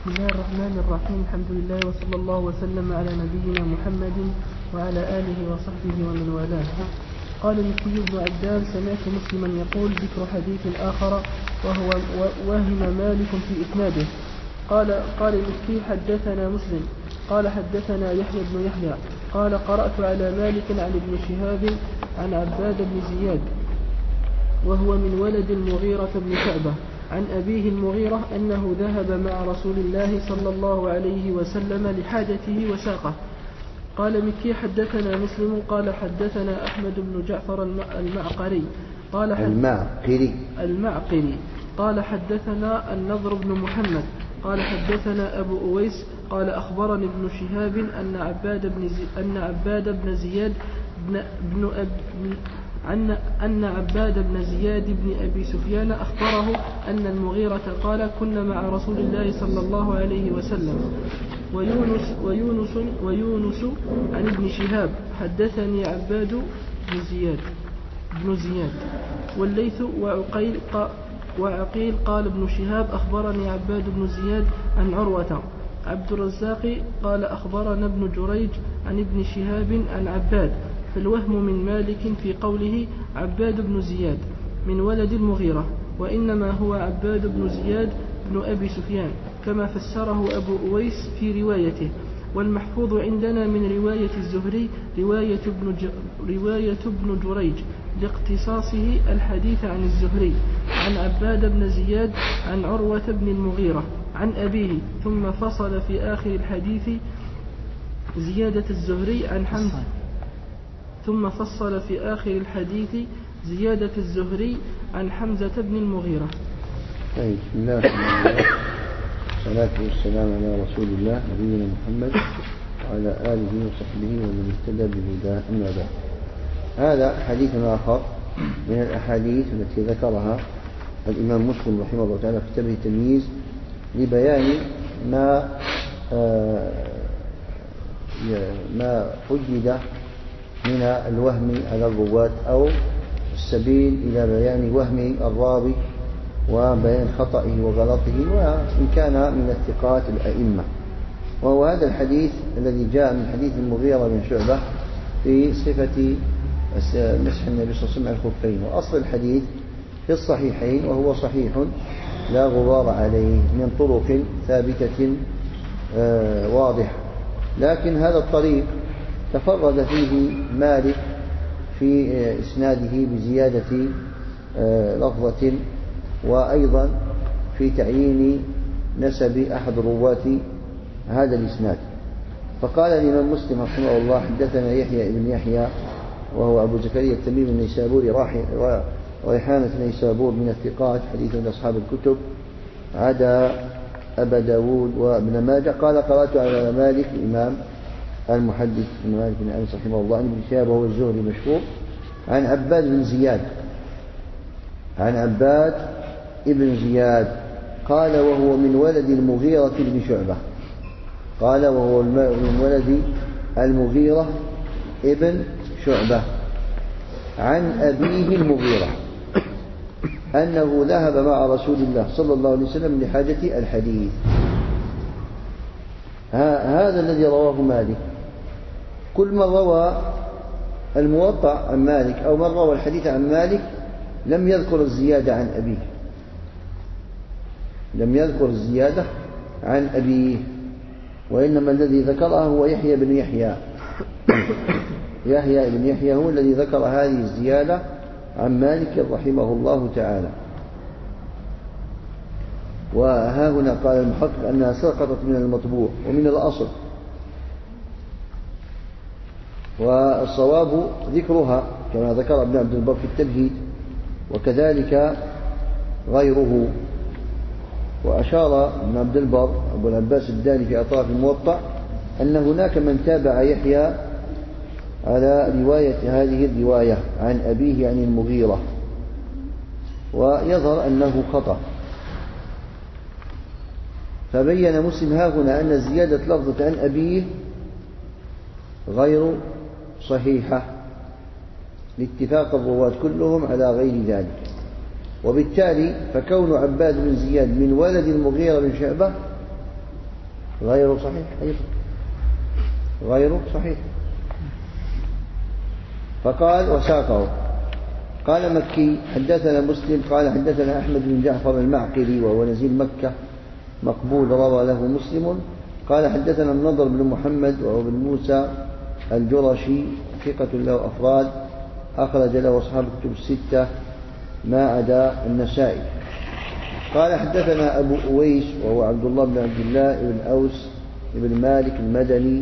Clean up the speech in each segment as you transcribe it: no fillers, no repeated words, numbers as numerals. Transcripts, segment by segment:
بسم الله الرحمن الرحيم. الحمد لله وصلى الله وسلم على نبينا محمد وعلى آله وصحبه ومن والاه. قال المكي بن عبدان: سمعت مسلما يقول ذكر حديث آخر وهو وهم مالك في إسناده. قال المكي: حدثنا مسلم قال حدثنا يحيى بن يحيى قال قرأت على مالك عن ابن شهاب عن عباد بن زياد وهو من ولد المغيرة بن شعبة عن أبيه المغيرة أنه ذهب مع رسول الله صلى الله عليه وسلم لحاجته وساقه. قال مكي: حدثنا مسلم قال حدثنا أحمد بن جعفر المعقري قال حدثنا النضر بن محمد قال حدثنا أبو أويس قال أخبرني ابن شهاب أن عباد بن زياد بن أبي سفيان أخبره أن المغيرة قال: كنا مع رسول الله صلى الله عليه وسلم. ويونس عن ابن شهاب حدثني عباد بن زياد والليث وعقيل قال ابن شهاب أخبرني عباد بن زياد عن عروة. عبد الرزاق قال أخبرنا ابن جريج عن ابن شهاب عن عباد. فالوهم من مالك في قوله عباد بن زياد من ولد المغيرة، وإنما هو عباد بن زياد بن أبي سفيان كما فسره أبو أويس في روايته. والمحفوظ عندنا من رواية الزهري رواية ابن جريج لاقتصاصه الحديث عن الزهري عن عباد بن زياد عن عروة بن المغيرة عن أبيه، ثم فصل في آخر الحديث زيادة الزهري عن حمزة ثم فصل في آخر الحديث زيادة الزهري عن حمزة بن المغيرة. بسم الله الرحمن الرحيم، والصلاة والسلام على رسول الله نبينا محمد وعلى آله وصحبه ومن اهتدى بهداه، أما بعد. هذا حديث آخر من الأحاديث التي ذكرها الإمام مسلم رحمه الله تعالى في كتابه التمييز لبيان ما وجد من الوهم على الرواة أو السبيل إلى بيان وهم الراوي وبيان خطئه وغلطه وإن كان من الثقات الأئمة. وهو هذا الحديث الذي جاء من حديث المغيرة بن شعبة في صفة مسح النبي صلى الله عليه وسلم على الخفين. وأصل الحديث في الصحيحين وهو صحيح لا غبار عليه من طرق ثابتة واضحة، لكن هذا الطريق تفرد فيه مالك في إسناده بزيادة لفظة، وأيضا في تعيين نسب أحد رواة هذا الإسناد. فقال الإمام مسلم رحمه الله: حدثنا يحيى بن يحيى وهو أبو زكريا التميمي النيسابوري ريحانة نيسابور من الثقات حديث من أصحاب الكتب عدا أبا داود وابن ماجه. قال: قرأت على مالك الإمام المحدث بن مالك بن أنس رحمه الله عن ابن شهاب وهو الزهري مشهور عن عباد بن زياد قال: وهو من ولد المغيرة بن شعبة. قال: وهو من ولد المغيرة ابن شعبة عن أبيه المغيرة أنه ذهب مع رسول الله صلى الله عليه وسلم لحاجة الحديث. هذا الذي رواه مالك. كل من روى الموطأ عن مالك أو من روى الحديث عن مالك لم يذكر الزيادة عن أبيه، وإنما الذي ذكرها هو يحيى بن يحيى هو الذي ذكر هذه الزيادة عن مالك رحمه الله تعالى. وها هنا قال المحقق أنها سقطت من المطبوع ومن الأصل، والصواب ذكرها كما ذكر ابن عبد البر في التمهيد وكذلك غيره. وأشار ابن عبد البر أبو العباس الداني في أطراف الموطأ أن هناك من تابع يحيى على رواية هذه الرواية عن أبيه عن المغيرة، ويظهر أنه خطأ. فبين مسلم هنا أن زيادة لفظة عن أبيه غير صحيحة لاتفاق الرواة كلهم على غير ذلك. وبالتالي فكون عباد بن زياد من ولد المغيرة بن شعبة غير صحيح أيضا، غير صحيح. فقال وساقه. قال مكي حدثنا مسلم قال حدثنا أحمد بن جعفر المعقلي وهو نزيل مكة مقبول روى له مسلم. قال حدثنا النضر بن محمد وهو بن موسى الجرشي ثقة له أفراد أخرج له أصحاب الكتب الستة ما عدا النسائي. قال حدثنا أبو أويس وهو عبد الله بن عبد الله بن أوس بن مالك المدني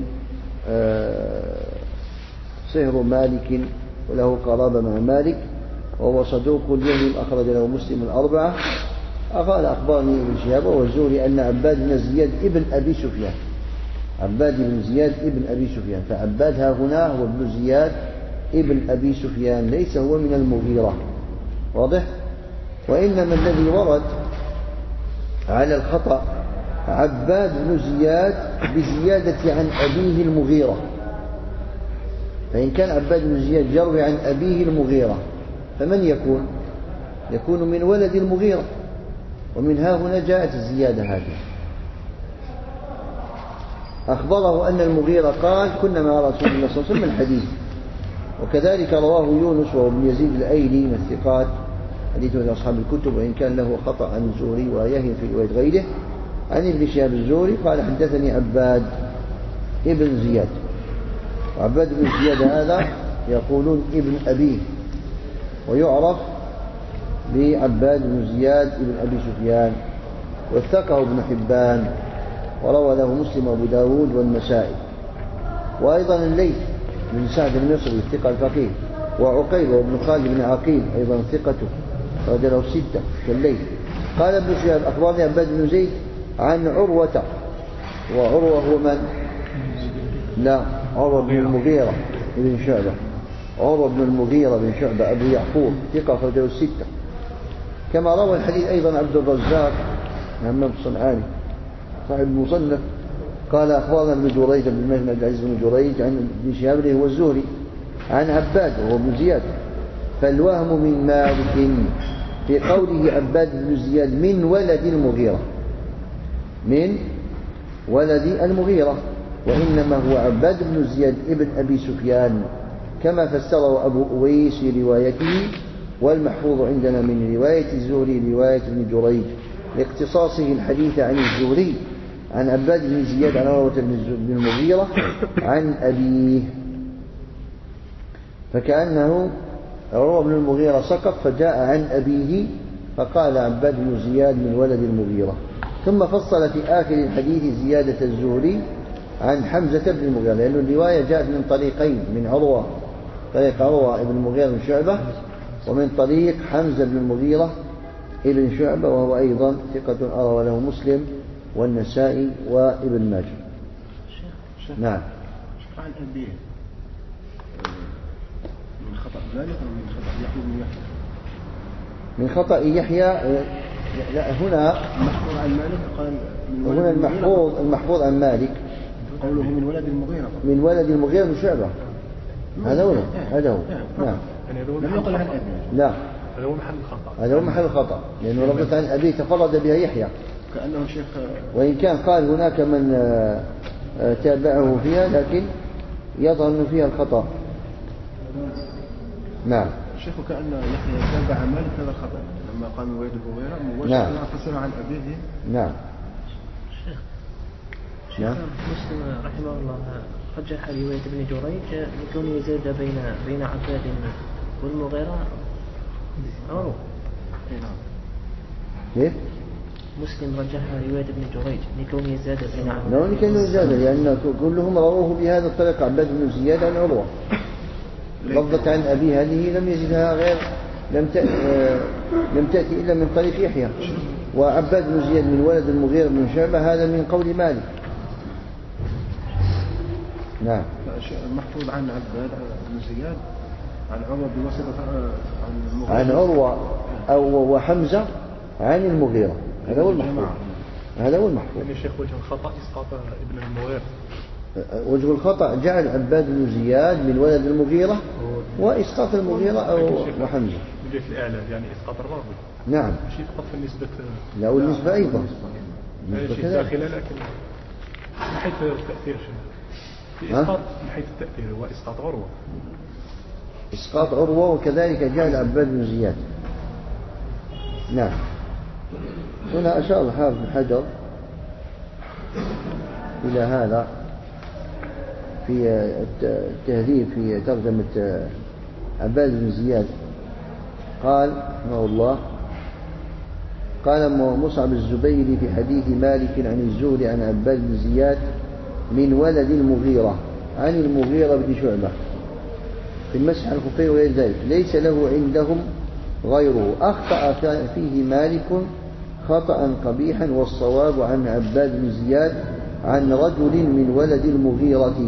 صهر مالك وله قرابة مع مالك وهو صدوق يهم أخرج له مسلم الأربعة. قال أخبرني ابن شهاب والزهري أن عباد بن زياد ابن أبي سفيان، عباد بن زياد ابن أبي سفيان، فعباد ها هنا هو ابن زياد ابن أبي سفيان ليس هو من المغيرة، واضح؟ وإنما الذي ورد على الخطأ عباد بن زياد بزيادة عن أبيه المغيرة، فإن كان عباد بن زياد يروي عن أبيه المغيرة فمن يكون؟ يكون من ولد المغيرة، ومن ها هنا جاءت الزيادة هذه. أخبره أن المغيرة قال كنا مع رسول الله صلى الله عليه وسلم الحديث. وكذلك رواه يونس وهو ابن يزيد الأيلي من الثقات حديث من أصحاب الكتب وإن كان له خطأ عن الزهري ويهم في رواية غيره عن ابن شهاب الزهري قال حدثني عباد ابن زياد. وعباد بن زياد هذا يقولون ابن أبيه ويعرف بعباد بن زياد ابن أبي سفيان، وثقه ابن حبان وروى له مسلم وابو داود والنسائي. وأيضا الليث بن سعد المصري الثقة الفقيه، وعقيل وابن خالد بن عقيل أيضا ثقته رجل له ستة كالليث. قال ابن شهاب أخبرني عباد بن زيد عن عروة، وعروة هو من؟ لا، عروة بن المغيرة بن شعبة، عروة بن المغيرة بن شعبة أبو يعقوب ثقة رجل ستة. كما روى الحديث أيضا عبد الرزاق محمد الصنعاني صاحب المصنف قال أخبرنا ابن جريج بن المجد عبد العزيز بن جريج عن ابن شهاب اللي هو الزهري عن عباد وهو ابن زياد. فالوهم من مالك في قوله عباد بن زياد من ولد المغيرة، من ولد المغيرة، وإنما هو عباد بن زياد ابن أبي سفيان كما فسره أبو أويس في روايته، والمحفوظ عندنا من رواية الزهري رواية ابن جريج لاقتصاصه الحديث عن الزهري عن عباد بن زياد عن عروة بن المغيرة عن أبيه، فكأنه عروة بن المغيرة سقط فجاء عن أبيه فقال عباد بن زياد من ولد المغيرة. ثم فصل في آخر الحديث زيادة الزهري عن حمزة بن المغيرة، لأن الرواية جاءت من طريقين، من عروة طريق عروة بن المغيرة بن شعبة، ومن طريق حمزة بن المغيرة ابن شعبة وهو أيضا ثقة روى له مسلم والنسائي وابن ماجه. نعم. عن أبيه من خطأ مالك أو من خطأ يحيى بن يحيى؟ من خطأ يحيى. لا، هنا المحفوظ عن مالك قال هنا المحفوظ عن مالك قوله من ولد المغيرة، من ولد المغيرة بن شعبة، هذا هو هذا هو. نعم. لم يقل عن أبيه. لا، هذا هو محل الخطأ، هذا هو محل الخطأ، لأنه لفظة عن أبيه تفرد بها يحيى، كأنه شيخ، وإن كان قال هناك من تابعه فيها لكن يظهر أنه فيها الخطأ. نعم. الشيخ كأن يحيى تابع مالك هذا الخطأ لما قام من ولد المغيرة مباشرة فسر عن أبيه. نعم. شيخ مسلم رحمه الله رجح رواية ابن جريج لكون يزاد بين عباد والمغيرة عروة. كيف؟ مسلم رجح رواية ابن جريج لكون يزاد بين عباد. لا، لكن يزاد لأن كلهم رووه بهذا الطريق عباد بن زياد عن عروة. لفظة عن أبي هذه لم يزدها غير لم تأتي إلا من طريق يحيى. وعباد بن زياد من ولد المغيرة بن شعبة هذا من قول مالك. نعم. المحفوظ عن عباد بن زياد عن عروة بواسطة عن المغيرة، عن عروة أو وحمزة عن المغيرة، هذا هو المحفوظ. هذا هو المحفوظ. يعني الشيخ وجه الخطأ إسقاط ابن المغيرة. وجه الخطأ جعل عباد بن زياد من ولد المغيرة وإسقاط المغيرة أو وحمزة. من جهة الإعلان يعني إسقاط الراوي. نعم. شيء فقط في النسبة. لا، والنسبة أيضا. شيء داخل لكن. حيث التأثير في إسقاط من حيث التأثير هو إسقاط عروة. إسقاط عروة وكذلك جاء عباد بن زياد. نعم. هنا أشار الحافظ بن حجر إلى هذا في التهذيب في ترجمة عباد بن زياد. قال رحمه الله: قال مصعب الزبيري في حديث مالك عن الزهري عن عباد بن زياد من ولد المغيرة عن المغيرة بن شعبة في المسح على الخفين وغير ذلك ليس له عندهم غيره. أخطأ فيه مالك خطأ قبيحا والصواب عن عباد بن زياد عن رجل من ولد المغيرة.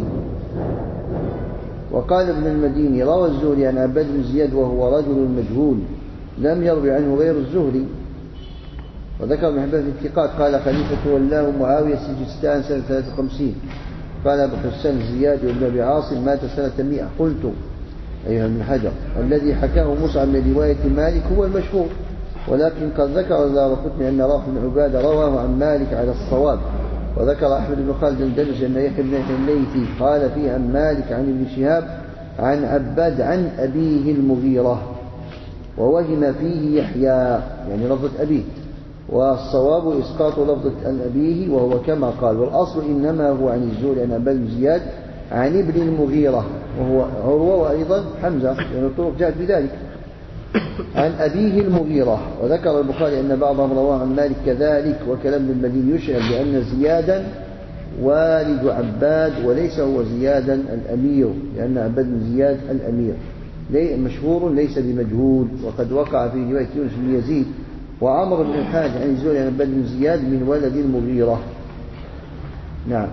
وقال ابن المديني: روى الزهري عن عباد بن زياد وهو رجل مجهول لم يروي عنه غير الزهري. وذكر ابن حبان في الثقات قال: خليفة ولاه معاوية سجستان سنة 53. قال أبو حسان الزياد وابن أبي عاصم مات سنة 100. قلت أيها ابن حجر: الذي حكاه مصعب من رواية مالك هو المشهور، ولكن قد ذكر دارقطني أن روح بن عبادة رواه عن مالك على الصواب. وذكر أحمد بن خالد الدمج أن يحيى بن الليثي قال فيه عن مالك عن ابن شهاب عن عباد عن أبيه المغيرة، ووهم فيه يحيى يعني لفظة أبيه، والصواب إسقاط لفظة عن أبيه وهو كما قال. والأصل إنما هو عن الزهري عن عباد بن زياد عن ابن المغيرة وهو عروة وأيضا حمزة لأن الطرق جاءت بذلك عن أبيه المغيرة. وذكر البخاري أن بعضهم رواه عن مالك كذلك. وكلام ابن المديني يشعر بأن زيادا والد عباد وليس هو زيادا الأمير، لأن عباد بن زياد الأمير مشهور ليس بمجهول. وقد وقع في رواية يونس بن يزيد وعمر بن الحارث عن الزهري عن عباد بن زياد من ولد المغيرة. نعم.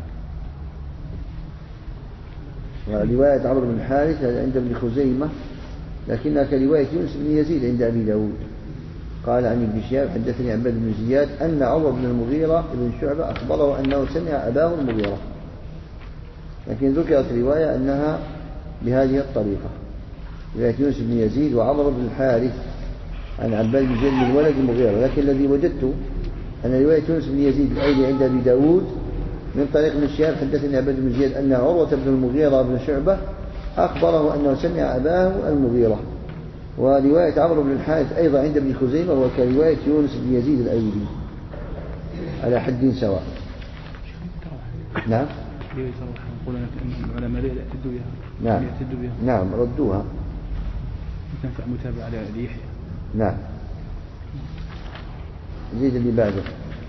ورواية عمرو بن الحارث عند ابن خزيمة لكنها كرواية يونس بن يزيد عند أبي داود. قال عن ابن شهاب حدثني عباد بن زياد أن عمر بن المغيرة بن شعبة أخبره أنه سمع أباه المغيرة، لكن ذكرت رواية أنها بهذه الطريقة، رواية يونس بن يزيد وعمر بن الحارث عن عباد بن زياد من ولد المغيرة. لكن الذي وجدته أن رواية يونس بن يزيد الأيدي عند أبي داود من طريق ابن شهاب حدثني عباد بن زياد أن عروة بن المغيرة بن شعبة أخبره أنه سمع أباه المغيرة. ورواية عمرو بن الحارث أيضا عند ابن خزيمة وكرواية يونس بن يزيد الأيدي على حد سواء. نعم. نعم. نعم ردوها. تنفع متابعة ليحيى. نعم. زيد اللي بعده.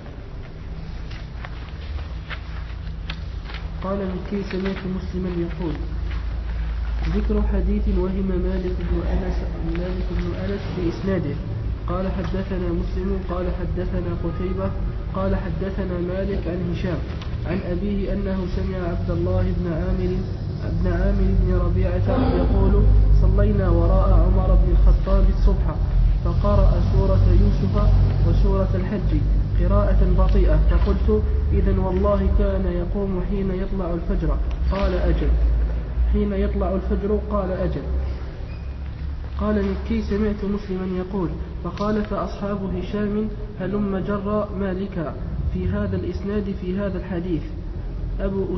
قال مكي: سمعت مسلما يقول: ذكر حديث وهم مالك بن أنس في إسناده. قال حدثنا مسلم قال حدثنا قتيبة قال حدثنا مالك عن هشام عن أبيه أنه سمع عبد الله بن عامر بن ربيعة يقول: صلينا وراء عمر بن الخطاب الصبح فقرأ سورة يوسف وسورة الحج قراءة بطيئة، فقلت: إذن والله كان يقوم حين يطلع الفجر. قال: أجل. حين يطلع الفجر. قال: أجل. قال مكي: سمعت مسلما يقول: فخالف أصحاب هشام هلم جر مالكا في هذا الإسناد في هذا الحديث أبو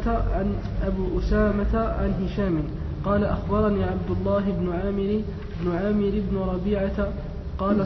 أسامة عن هشام قال: أخبرني عبد الله بن عامر بن ربيعة قال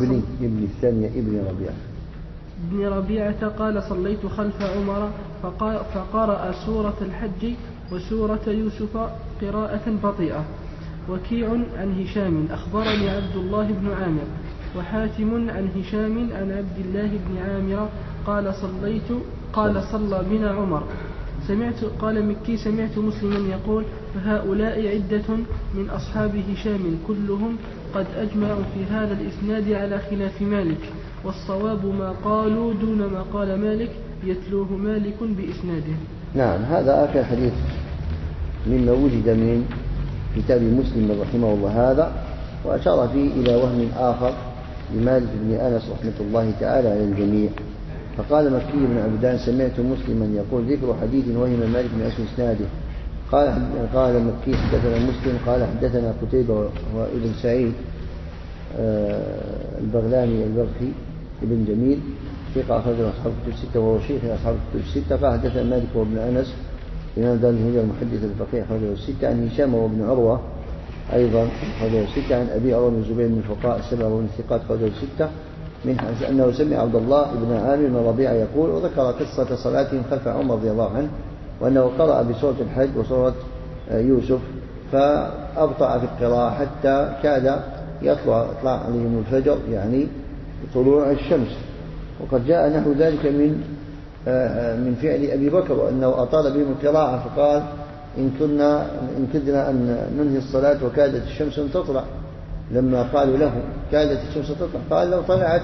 ابن ربيعة قال: صليت خلف عمر فقرأ سورة الحج وسورة يوسف قراءة بطيئة. وكيع عن هشام أخبرني عبد الله بن عامر وحاتم عن هشام عن عبد الله بن عامر قال: صلى بنا عمر. قال مكي: سمعت مسلما يقول: فهؤلاء عدة من أصحاب هشام كلهم قد أجمعوا في هذا الإسناد على خلاف مالك، والصواب ما قالوا دون ما قال مالك يتلوه مالك بإسناده. نعم. هذا آخر حديث مما وجد من كتاب مسلم رحمه الله هذا، وأشار فيه إلى وهم آخر لمالك بن أنس رحمة الله تعالى على الجميع. فقال مكي بن عبدان: سمعت مسلما يقول: ذكر حديث وهم مالك بن أنس إسناده. قال مكي: حدثنا مسلم قال حدثنا قتيبة وابن سعيد البغلاني البرخي ابن جميل ثقة أخرجه أصحاب الكتب الستة وهو شيخ أصحاب الكتب الستة. قال حدثنا مالك وابن أنس إمام دار الهجرة المحدث الفقيه أخرجه الستة عن هشام وابن عروة أيضا أخرجه الستة عن أبي عروة بن الزبير من الفقهاء السبعة ومن الثقات أخرجه الستة من أنه سمع عبد الله بن عامر بن ربيعة يقول وذكر قصة صلاتهم خلف عمر رضي الله عنه وأنه قرأ بسورة الحج وسورة يوسف فأبطأ في القراءة حتى كاد يطلع عليهم الفجر يعني طلوع الشمس. وقد جاء نحو ذلك من فعل أبي بكر وأنه أطال بهم القراءة فقال إن كدنا أن ننهي الصلاة وكادت الشمس أن تطلع لما قالوا له كادت الشمس تطلع قال لو طلعت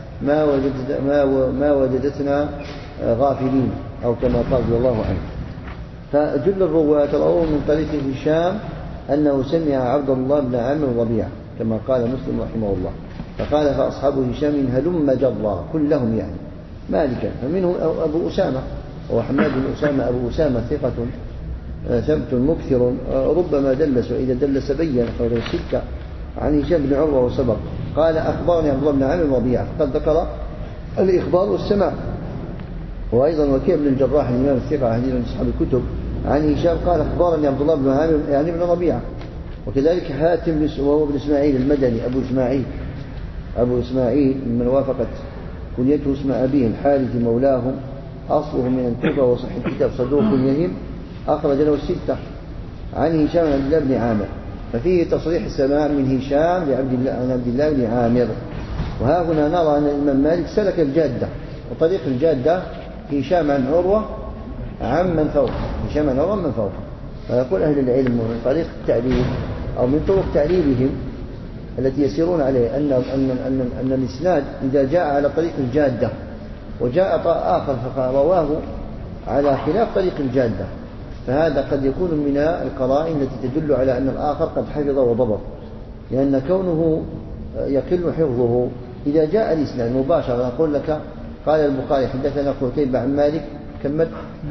ما وجدتنا غافلين أو كما قال رضي الله عنه. فجل الرواة رووا من طريق هشام أنه سمع عبد الله بن عامر ربيعة كما قال مسلم رحمه الله فقال فأصحاب هشام هلم جرا كلهم يعني مالكا فمنهم أبو أسامة وهو حماد بن أسامة أبو أسامة ثقة ثبت مكثر ربما دلس وإذا دلس بين أخرجه الستة عن هشام بن عروة وسبق قال أخبرني عبد الله بن عامر ربيعة فقد ذكر الإخبار والسماع. وأيضا وكيع بن الجراح الإمام الثقة حديث من أصحاب الكتب عن هشام قال أخبرني عبد الله بن عامر يعني بن ربيعة. وكذلك حاتم وهو ابن إسماعيل المدني أبو إسماعيل من وافقت كنيته اسم أبيه الحارث مولاهم أصله من الكوفة وصح الكتاب صدوق يهم أخرج له الستة عن هشام عن عبد الله بن عامر ففيه تصريح السماع من هشام عن عبد الله بن عامر. وها هنا نرى أن الإمام مالك سلك الجادة وطريق الجادة هشام عن عروة عمن فوقه هشام عن عروة من فوقه. فيقول أهل العلم من طريق التعليل أو من طرق تعليلهم التي يسيرون عليه أن الإسناد إذا جاء على طريق الجادة وجاء آخر فرواه على خلاف طريق الجادة فهذا قد يكون من القرائن التي تدل على أن الآخر قد حفظ وضبط لأن كونه يقل حفظه إذا جاء الإسناد مباشرة نقول لك قال البخاري حدثنا قتيبة عن مالك كمل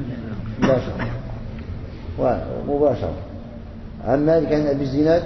مباشرة عن مالك عن أبي الزناد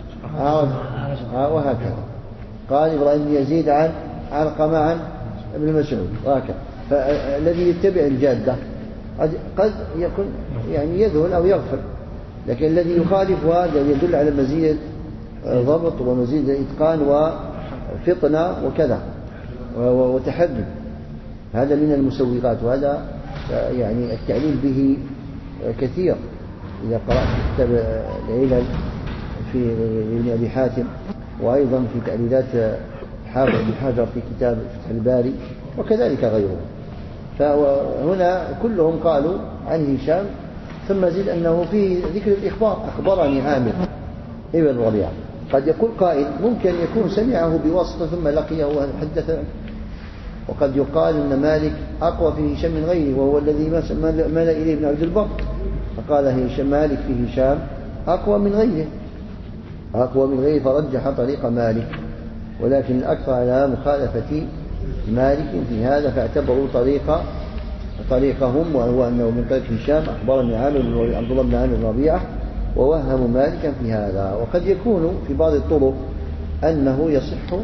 وهكذا قال إبراهيم بن يزيد عن علقمة عن ابن مسعود وهكذا. فالذي يتبع الجادة قد يكون يعني يذهل أو يغفل لكن الذي يخالف هذا يدل على مزيد ضبط ومزيد إتقان وفطنة وكذا وتحدد. هذا من المسوغات وهذا يعني التعليل به كثير. إذا قرأت كتاب العلل في ابن أبي حاتم وأيضا في تعليلات حافظ بن حجر في كتاب فتح الباري وكذلك غيره. فهنا كلهم قالوا عن هشام ثم زيد أنه فيه ذكر الإخبار أخبرني عامر ابن ربيعة. قد يقول قائل ممكن يكون سمعه بواسطة ثم لقيه وحدث وقد يقال أن مالك أقوى في هشام من غيره وهو الذي مال إليه ابن عبد البر فقال هشام مالك في هشام أقوى من غيره فرجح طريق مالك ولكن الأكثر على مخالفة مالك في هذا فاعتبروا طريقهم وهو أنه من طريق هشام أخبرني عبد الله بن عامر ربيعة ووهموا مالكا في هذا. وقد يكون في بعض الطرق أنه يصح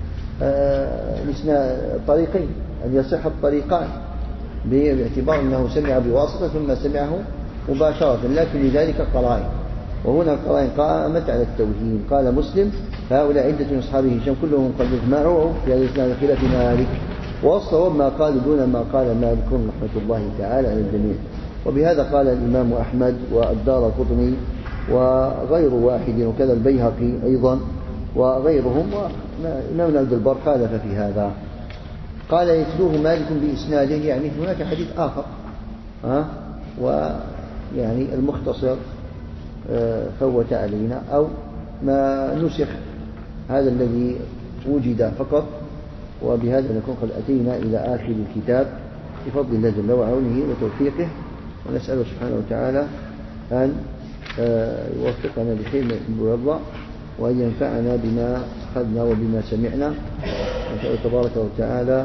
طريقين أن يصح الطريقان باعتبار أنه سمع بواسطة ثم سمعه مباشرة لكن لذلك قرائن وهنا القرائن قامت على التوهيم. قال مسلم فهؤلاء عدة من أصحاب هشام كلهم قد اجمعوا في هذا الإسلام خلاف مالك والصواب ما قال دون ما قال مالك رحمة الله تعالى على الجميع. وبهذا قال الإمام أحمد والدارقطني وغير واحد وكذا البيهقي أيضا وغيرهم وإمام عبد البر خالف في هذا. قال يتلوه مالك بإسناده يعني هناك حديث آخر ويعني المختصر فوت علينا أو ما نسخ هذا الذي وجد فقط. وبهذا نكون قد أتينا إلى آخر الكتاب بفضل الله جل وعونه وتوفيقه ونسأله سبحانه وتعالى أن يوفقنا بخير ويرضى وأن ينفعنا بما أخذنا وبما سمعنا. نسأل تبارك وتعالى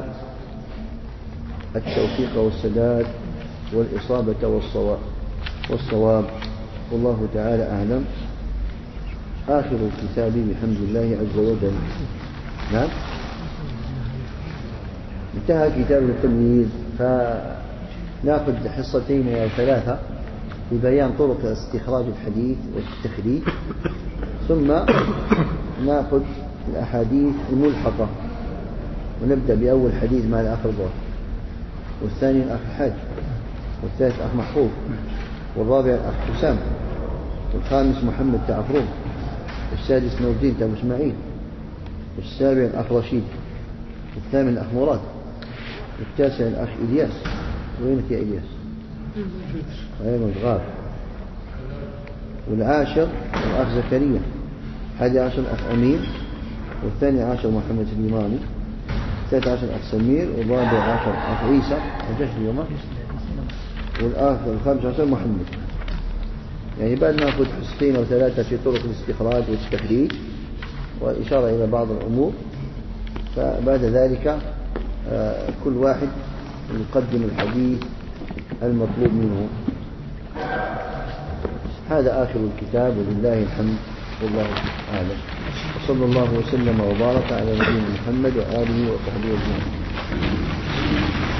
التوفيق والسداد والإصابة والصواب والله تعالى أعلم. آخر الكتاب بحمد الله عز وجل. نعم انتهى كتاب التمييز، فنأخذ حصتين أو ثلاثة في بيان طرق استخراج الحديث والتخريج، ثم نأخذ الأحاديث الملحقة، ونبدأ بأول حديث مع الأخ الضار، والثاني الأخ الحاج، والثالث الأخ محفوظ، والرابع الأخ حسام، والخامس محمد تعفروم، والسادس نور الدين تابو إسماعيل، والسابع الأخ رشيد، والثامن الأخ مراد، والتاسع الأخ إلياس. وينك يا إلياس؟ أيضا الغار. والعاشر الأخ زكريا، 11 الأخ أمين، والثاني عشر محمد اليماني، الثالث عشر الأخ سمير، والرابع عشر الأخ عيسى الجشري، والخامس عشر محمد. يعني بعد نأخذ حصتين أو ثلاثة في طرق الاستخراج والتخريج وإشارة إلى بعض الأمور، فبعد ذلك كل واحد يقدم الحديث المطلوب منه. هذا آخر الكتاب ولله الحمد، والله أعلم، وصلى الله وسلم وبارك على نبينا محمد وآله وصحبه أجمعين.